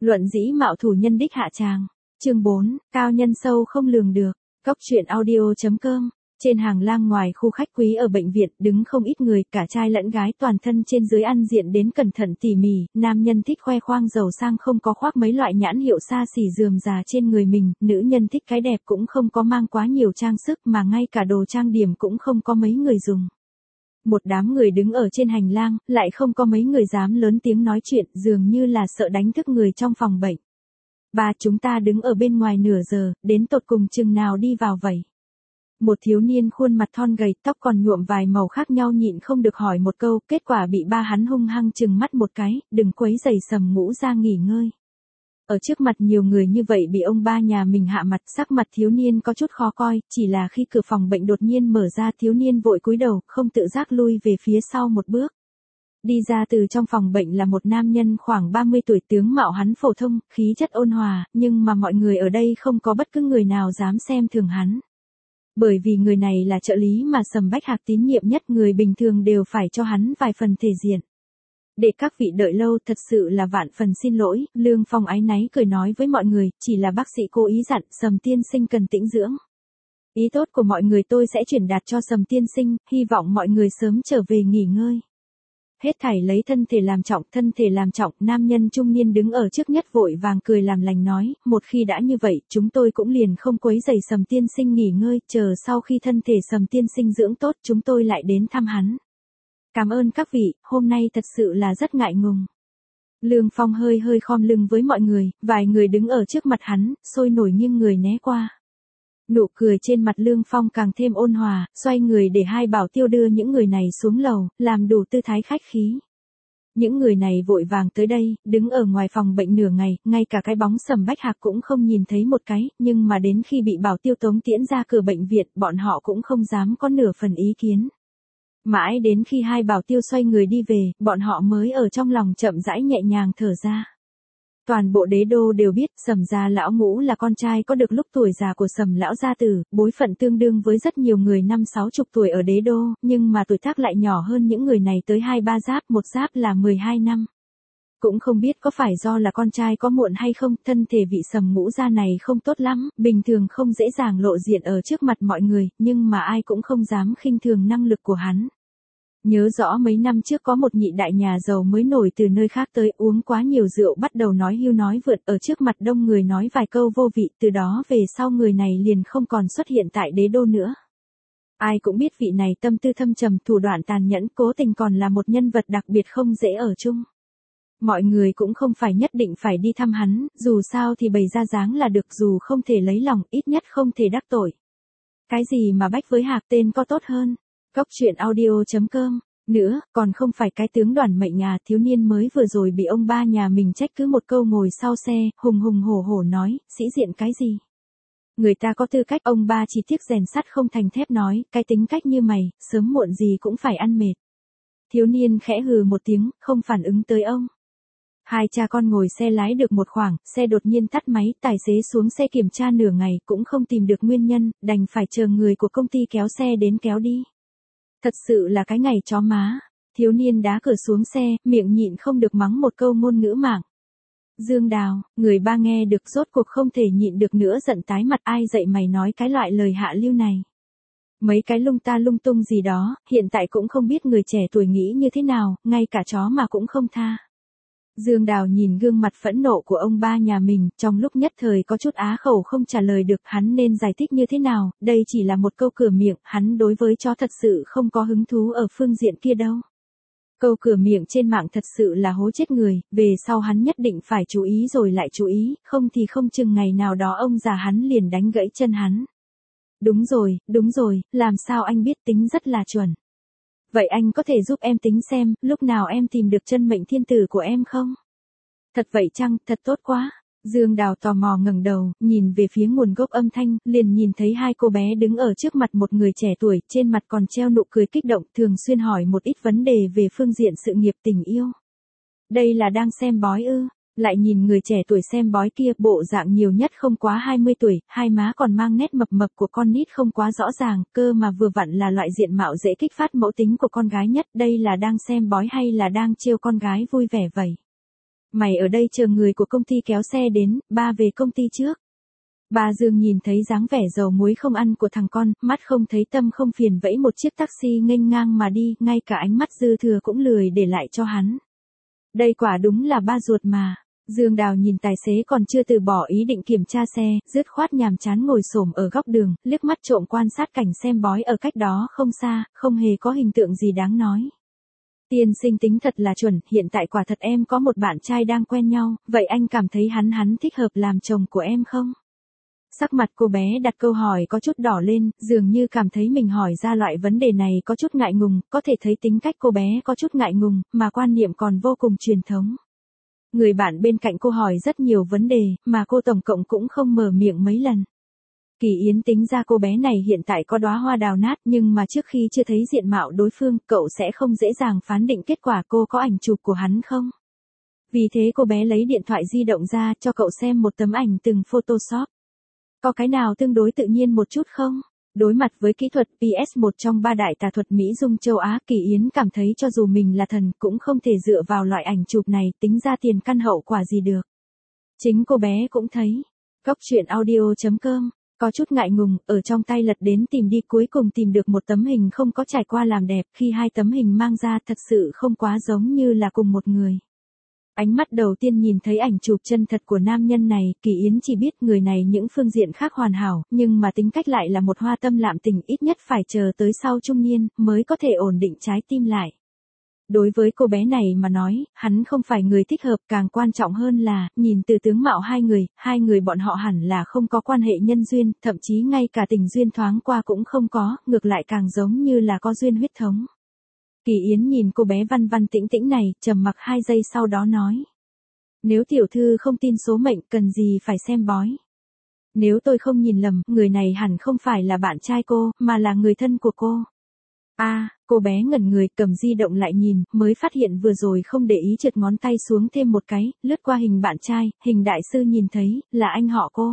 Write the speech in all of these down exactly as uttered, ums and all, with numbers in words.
Luận dĩ mạo thủ nhân đích hạ tràng. Chương bốn, cao nhân sâu không lường được. Cốc truyện audio chấm com. Trên hàng lang ngoài khu khách quý ở bệnh viện đứng không ít người, cả trai lẫn gái, toàn thân trên dưới ăn diện đến cẩn thận tỉ mỉ, nam nhân thích khoe khoang giàu sang không có khoác mấy loại nhãn hiệu xa xỉ rườm rà trên người mình, nữ nhân thích cái đẹp cũng không có mang quá nhiều trang sức mà ngay cả đồ trang điểm cũng không có mấy người dùng. Một đám người đứng ở trên hành lang, lại không có mấy người dám lớn tiếng nói chuyện, dường như là sợ đánh thức người trong phòng bệnh. Ba chúng ta đứng ở bên ngoài nửa giờ, đến tột cùng chừng nào đi vào vậy? Một thiếu niên khuôn mặt thon gầy, tóc còn nhuộm vài màu khác nhau nhịn không được hỏi một câu, kết quả bị ba hắn hung hăng chừng mắt một cái, đừng quấy rầy Sầm Ngũ ra nghỉ ngơi. Ở trước mặt nhiều người như vậy bị ông ba nhà mình hạ mặt, sắc mặt thiếu niên có chút khó coi, chỉ là khi cửa phòng bệnh đột nhiên mở ra, thiếu niên vội cúi đầu, không tự giác lui về phía sau một bước. Đi ra từ trong phòng bệnh là một nam nhân khoảng ba mươi tuổi, tướng mạo hắn phổ thông, khí chất ôn hòa, nhưng mà mọi người ở đây không có bất cứ người nào dám xem thường hắn. Bởi vì người này là trợ lý mà Sầm Bách Hạc tín nhiệm nhất, người bình thường đều phải cho hắn vài phần thể diện. Để các vị đợi lâu, thật sự là vạn phần xin lỗi, Lương Phong áy náy cười nói với mọi người, chỉ là bác sĩ cố ý dặn, Sầm tiên sinh cần tĩnh dưỡng. Ý tốt của mọi người tôi sẽ chuyển đạt cho Sầm tiên sinh, hy vọng mọi người sớm trở về nghỉ ngơi. Hết thảy lấy thân thể làm trọng, thân thể làm trọng, nam nhân trung niên đứng ở trước nhất vội vàng cười làm lành nói, một khi đã như vậy, chúng tôi cũng liền không quấy rầy Sầm tiên sinh nghỉ ngơi, chờ sau khi thân thể Sầm tiên sinh dưỡng tốt, chúng tôi lại đến thăm hắn. Cảm ơn các vị, hôm nay thật sự là rất ngại ngùng. Lương Phong hơi hơi khom lưng với mọi người, vài người đứng ở trước mặt hắn, sôi nổi nghiêng người né qua. Nụ cười trên mặt Lương Phong càng thêm ôn hòa, xoay người để hai bảo tiêu đưa những người này xuống lầu, làm đủ tư thái khách khí. Những người này vội vàng tới đây, đứng ở ngoài phòng bệnh nửa ngày, ngay cả cái bóng Sầm Bách Hạc cũng không nhìn thấy một cái, nhưng mà đến khi bị bảo tiêu tống tiễn ra cửa bệnh viện, bọn họ cũng không dám có nửa phần ý kiến. Mãi đến khi hai bảo tiêu xoay người đi về, bọn họ mới ở trong lòng chậm rãi nhẹ nhàng thở ra. Toàn bộ đế đô đều biết Sầm gia lão Ngũ là con trai có được lúc tuổi già của Sầm lão gia tử, bối phận tương đương với rất nhiều người năm sáu chục tuổi ở đế đô, nhưng mà tuổi tác lại nhỏ hơn những người này tới hai ba giáp, một giáp là mười hai năm. Cũng không biết có phải do là con trai có muộn hay không, thân thể vị Sầm Ngũ gia này không tốt lắm, bình thường không dễ dàng lộ diện ở trước mặt mọi người, nhưng mà ai cũng không dám khinh thường năng lực của hắn. Nhớ rõ mấy năm trước có một nhị đại nhà giàu mới nổi từ nơi khác tới, uống quá nhiều rượu bắt đầu nói hưu nói vượt, ở trước mặt đông người nói vài câu vô vị, từ đó về sau người này liền không còn xuất hiện tại đế đô nữa. Ai cũng biết vị này tâm tư thâm trầm, thủ đoạn tàn nhẫn, cố tình còn là một nhân vật đặc biệt không dễ ở chung. Mọi người cũng không phải nhất định phải đi thăm hắn, dù sao thì bày ra dáng là được, dù không thể lấy lòng, ít nhất không thể đắc tội. Cái gì mà bách với Hạc tên có tốt hơn. Cốc truyện audio chấm com. Nữa, còn không phải cái tướng Đoàn Mệnh nhà, thiếu niên mới vừa rồi bị ông ba nhà mình trách cứ một câu ngồi sau xe, hùng hùng hổ hổ nói, sĩ diện cái gì? Người ta có tư cách, ông ba chỉ tiếc rèn sắt không thành thép nói, cái tính cách như mày, sớm muộn gì cũng phải ăn mệt. Thiếu niên khẽ hừ một tiếng, không phản ứng tới ông. Hai cha con ngồi xe lái được một khoảng, xe đột nhiên tắt máy, tài xế xuống xe kiểm tra nửa ngày cũng không tìm được nguyên nhân, đành phải chờ người của công ty kéo xe đến kéo đi. Thật sự là cái ngày chó má. Thiếu niên đá cửa xuống xe, miệng nhịn không được mắng một câu ngôn ngữ mạng. Dương Đào, người ba nghe được rốt cuộc không thể nhịn được nữa, giận tái mặt, ai dạy mày nói cái loại lời hạ lưu này. Mấy cái lung ta lung tung gì đó, hiện tại cũng không biết người trẻ tuổi nghĩ như thế nào, ngay cả chó mà cũng không tha. Dương Đào nhìn gương mặt phẫn nộ của ông ba nhà mình, trong lúc nhất thời có chút á khẩu không trả lời được, hắn nên giải thích như thế nào, đây chỉ là một câu cửa miệng, hắn đối với chó thật sự không có hứng thú ở phương diện kia đâu. Câu cửa miệng trên mạng thật sự là hố chết người, về sau hắn nhất định phải chú ý rồi lại chú ý, không thì không chừng ngày nào đó ông già hắn liền đánh gãy chân hắn. Đúng rồi, đúng rồi, làm sao anh biết tính rất là chuẩn. Vậy anh có thể giúp em tính xem, lúc nào em tìm được chân mệnh thiên tử của em không? Thật vậy chăng, thật tốt quá. Dương Đào tò mò ngẩng đầu, nhìn về phía nguồn gốc âm thanh, liền nhìn thấy hai cô bé đứng ở trước mặt một người trẻ tuổi, trên mặt còn treo nụ cười kích động, thường xuyên hỏi một ít vấn đề về phương diện sự nghiệp tình yêu. Đây là đang xem bói ư? Lại nhìn người trẻ tuổi xem bói kia, bộ dạng nhiều nhất không quá hai mươi tuổi, hai má còn mang nét mập mập của con nít không quá rõ ràng, cơ mà vừa vặn là loại diện mạo dễ kích phát mẫu tính của con gái nhất, đây là đang xem bói hay là đang trêu con gái vui vẻ vậy? Mày ở đây chờ người của công ty kéo xe đến, ba về công ty trước. Bà Dương nhìn thấy dáng vẻ dầu muối không ăn của thằng con, mắt không thấy tâm không phiền vẫy một chiếc taxi nghênh ngang mà đi, ngay cả ánh mắt dư thừa cũng lười để lại cho hắn. Đây quả đúng là ba ruột mà. Dương Đào nhìn tài xế còn chưa từ bỏ ý định kiểm tra xe, dứt khoát nhàm chán ngồi xổm ở góc đường, liếc mắt trộm quan sát cảnh xem bói ở cách đó không xa, không hề có hình tượng gì đáng nói. Tiên sinh tính thật là chuẩn, hiện tại quả thật em có một bạn trai đang quen nhau, vậy anh cảm thấy hắn hắn thích hợp làm chồng của em không? Sắc mặt cô bé đặt câu hỏi có chút đỏ lên, dường như cảm thấy mình hỏi ra loại vấn đề này có chút ngại ngùng, có thể thấy tính cách cô bé có chút ngại ngùng, mà quan niệm còn vô cùng truyền thống. Người bạn bên cạnh cô hỏi rất nhiều vấn đề, mà cô tổng cộng cũng không mở miệng mấy lần. Kỳ Yến tính ra cô bé này hiện tại có đóa hoa đào nát, nhưng mà trước khi chưa thấy diện mạo đối phương, cậu sẽ không dễ dàng phán định kết quả cô có ảnh chụp của hắn không. Vì thế cô bé lấy điện thoại di động ra cho cậu xem một tấm ảnh từng Photoshop. Có cái nào tương đối tự nhiên một chút không? Đối mặt với kỹ thuật pê ét một trong ba đại tà thuật Mỹ Dung châu Á, Kỳ Yến cảm thấy cho dù mình là thần cũng không thể dựa vào loại ảnh chụp này tính ra tiền căn hậu quả gì được. Chính cô bé cũng thấy. Cốc truyện audio chấm com, có chút ngại ngùng, ở trong tay lật đến tìm đi, cuối cùng tìm được một tấm hình không có trải qua làm đẹp, khi hai tấm hình mang ra thật sự không quá giống như là cùng một người. Ánh mắt đầu tiên nhìn thấy ảnh chụp chân thật của nam nhân này, Kỳ Yến chỉ biết người này những phương diện khác hoàn hảo, nhưng mà tính cách lại là một hoa tâm lạm tình, ít nhất phải chờ tới sau trung niên, mới có thể ổn định trái tim lại. Đối với cô bé này mà nói, hắn không phải người thích hợp, càng quan trọng hơn là, nhìn từ tướng mạo hai người, hai người bọn họ hẳn là không có quan hệ nhân duyên, thậm chí ngay cả tình duyên thoáng qua cũng không có, ngược lại càng giống như là có duyên huyết thống. Kỳ Yến nhìn cô bé văn văn tĩnh tĩnh này, trầm mặc hai giây sau đó nói. Nếu tiểu thư không tin số mệnh, cần gì phải xem bói. Nếu tôi không nhìn lầm, người này hẳn không phải là bạn trai cô, mà là người thân của cô. A, à, cô bé ngẩn người, cầm di động lại nhìn, mới phát hiện vừa rồi không để ý trượt ngón tay xuống thêm một cái, lướt qua hình bạn trai, hình đại sư nhìn thấy, là anh họ cô.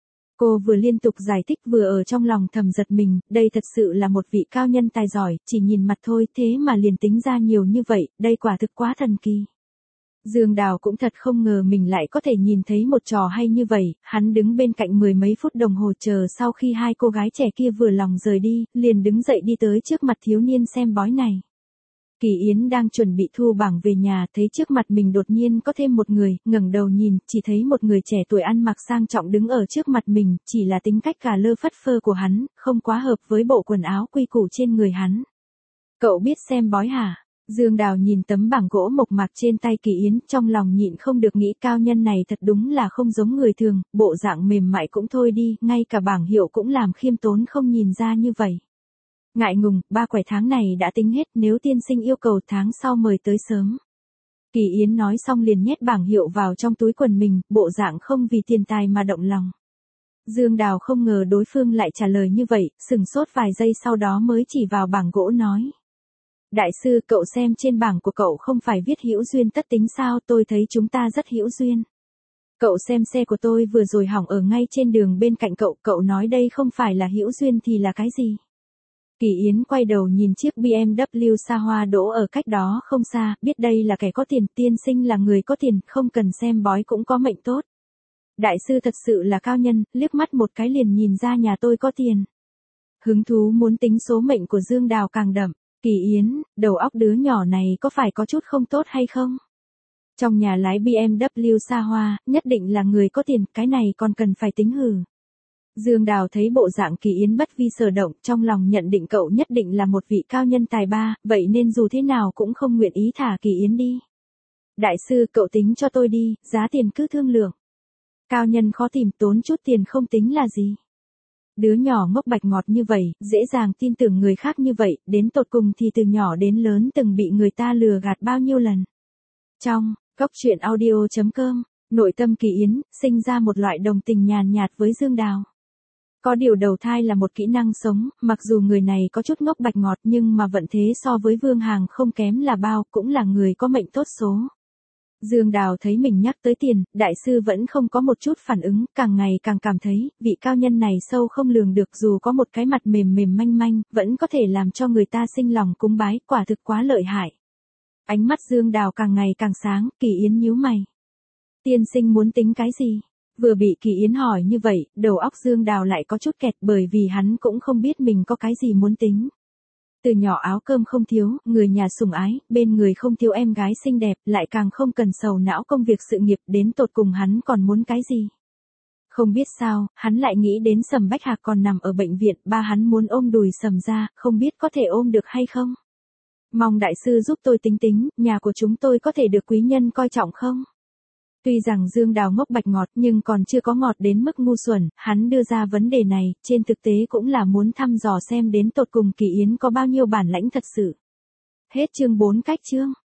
Cô vừa liên tục giải thích vừa ở trong lòng thầm giật mình, đây thật sự là một vị cao nhân tài giỏi, chỉ nhìn mặt thôi thế mà liền tính ra nhiều như vậy, đây quả thực quá thần kỳ. Dương Đào cũng thật không ngờ mình lại có thể nhìn thấy một trò hay như vậy, hắn đứng bên cạnh mười mấy phút đồng hồ chờ sau khi hai cô gái trẻ kia vừa lòng rời đi, liền đứng dậy đi tới trước mặt thiếu niên xem bói này. Kỳ Yến đang chuẩn bị thu bảng về nhà, thấy trước mặt mình đột nhiên có thêm một người, ngẩng đầu nhìn, chỉ thấy một người trẻ tuổi ăn mặc sang trọng đứng ở trước mặt mình, chỉ là tính cách cà lơ phất phơ của hắn, không quá hợp với bộ quần áo quy củ trên người hắn. Cậu biết xem bói hả? Dương Đào nhìn tấm bảng gỗ mộc mạc trên tay Kỳ Yến, trong lòng nhịn không được nghĩ cao nhân này thật đúng là không giống người thường, bộ dạng mềm mại cũng thôi đi, ngay cả bảng hiệu cũng làm khiêm tốn không nhìn ra như vậy. Ngại ngùng, ba quẻ tháng này đã tính hết, nếu tiên sinh yêu cầu tháng sau mời tới sớm. Kỳ Yến nói xong liền nhét bảng hiệu vào trong túi quần mình, bộ dạng không vì tiền tài mà động lòng. Dương Đào không ngờ đối phương lại trả lời như vậy, sừng sốt vài giây sau đó mới chỉ vào bảng gỗ nói. Đại sư, cậu xem trên bảng của cậu không phải viết hữu duyên tất tính sao, tôi thấy chúng ta rất hữu duyên. Cậu xem xe của tôi vừa rồi hỏng ở ngay trên đường bên cạnh cậu, cậu nói đây không phải là hữu duyên thì là cái gì? Kỳ Yến quay đầu nhìn chiếc bê em vê xa hoa đỗ ở cách đó không xa, biết đây là kẻ có tiền, tiên sinh là người có tiền, không cần xem bói cũng có mệnh tốt. Đại sư thật sự là cao nhân, liếc mắt một cái liền nhìn ra nhà tôi có tiền. Hứng thú muốn tính số mệnh của Dương Đào càng đậm. Kỳ Yến, đầu óc đứa nhỏ này có phải có chút không tốt hay không? Trong nhà lái bê em vê xa hoa, nhất định là người có tiền, cái này còn cần phải tính hử. Dương Đào thấy bộ dạng Kỳ Yến bất vi sở động, trong lòng nhận định cậu nhất định là một vị cao nhân tài ba, vậy nên dù thế nào cũng không nguyện ý thả Kỳ Yến đi. Đại sư, cậu tính cho tôi đi, giá tiền cứ thương lượng. Cao nhân khó tìm, tốn chút tiền không tính là gì. Đứa nhỏ ngốc bạch ngọt như vậy, dễ dàng tin tưởng người khác như vậy, đến tột cùng thì từ nhỏ đến lớn từng bị người ta lừa gạt bao nhiêu lần. Trong, Cốc truyện audio chấm com, nội tâm Kỳ Yến, sinh ra một loại đồng tình nhàn nhạt với Dương Đào. Có điều đầu thai là một kỹ năng sống, mặc dù người này có chút ngốc bạch ngọt nhưng mà vận thế so với Vương Hàng không kém là bao, cũng là người có mệnh tốt số. Dương Đào thấy mình nhắc tới tiền, đại sư vẫn không có một chút phản ứng, càng ngày càng cảm thấy, vị cao nhân này sâu không lường được, dù có một cái mặt mềm mềm manh manh, vẫn có thể làm cho người ta sinh lòng cúng bái, quả thực quá lợi hại. Ánh mắt Dương Đào càng ngày càng sáng, Kỳ Yến nhíu mày. Tiên sinh muốn tính cái gì? Vừa bị Kỳ Yến hỏi như vậy, đầu óc Dương Đào lại có chút kẹt bởi vì hắn cũng không biết mình có cái gì muốn tính. Từ nhỏ áo cơm không thiếu, người nhà sủng ái, bên người không thiếu em gái xinh đẹp, lại càng không cần sầu não công việc sự nghiệp, đến tột cùng hắn còn muốn cái gì? Không biết sao, hắn lại nghĩ đến Sầm Bách Hạc còn nằm ở bệnh viện, ba hắn muốn ôm đùi Sầm ra, không biết có thể ôm được hay không? Mong đại sư giúp tôi tính tính, nhà của chúng tôi có thể được quý nhân coi trọng không? Tuy rằng Dương Đào ngốc bạch ngọt nhưng còn chưa có ngọt đến mức ngu xuẩn, hắn đưa ra vấn đề này, trên thực tế cũng là muốn thăm dò xem đến tột cùng Kỳ Yến có bao nhiêu bản lãnh thật sự. Hết chương bốn cách chương.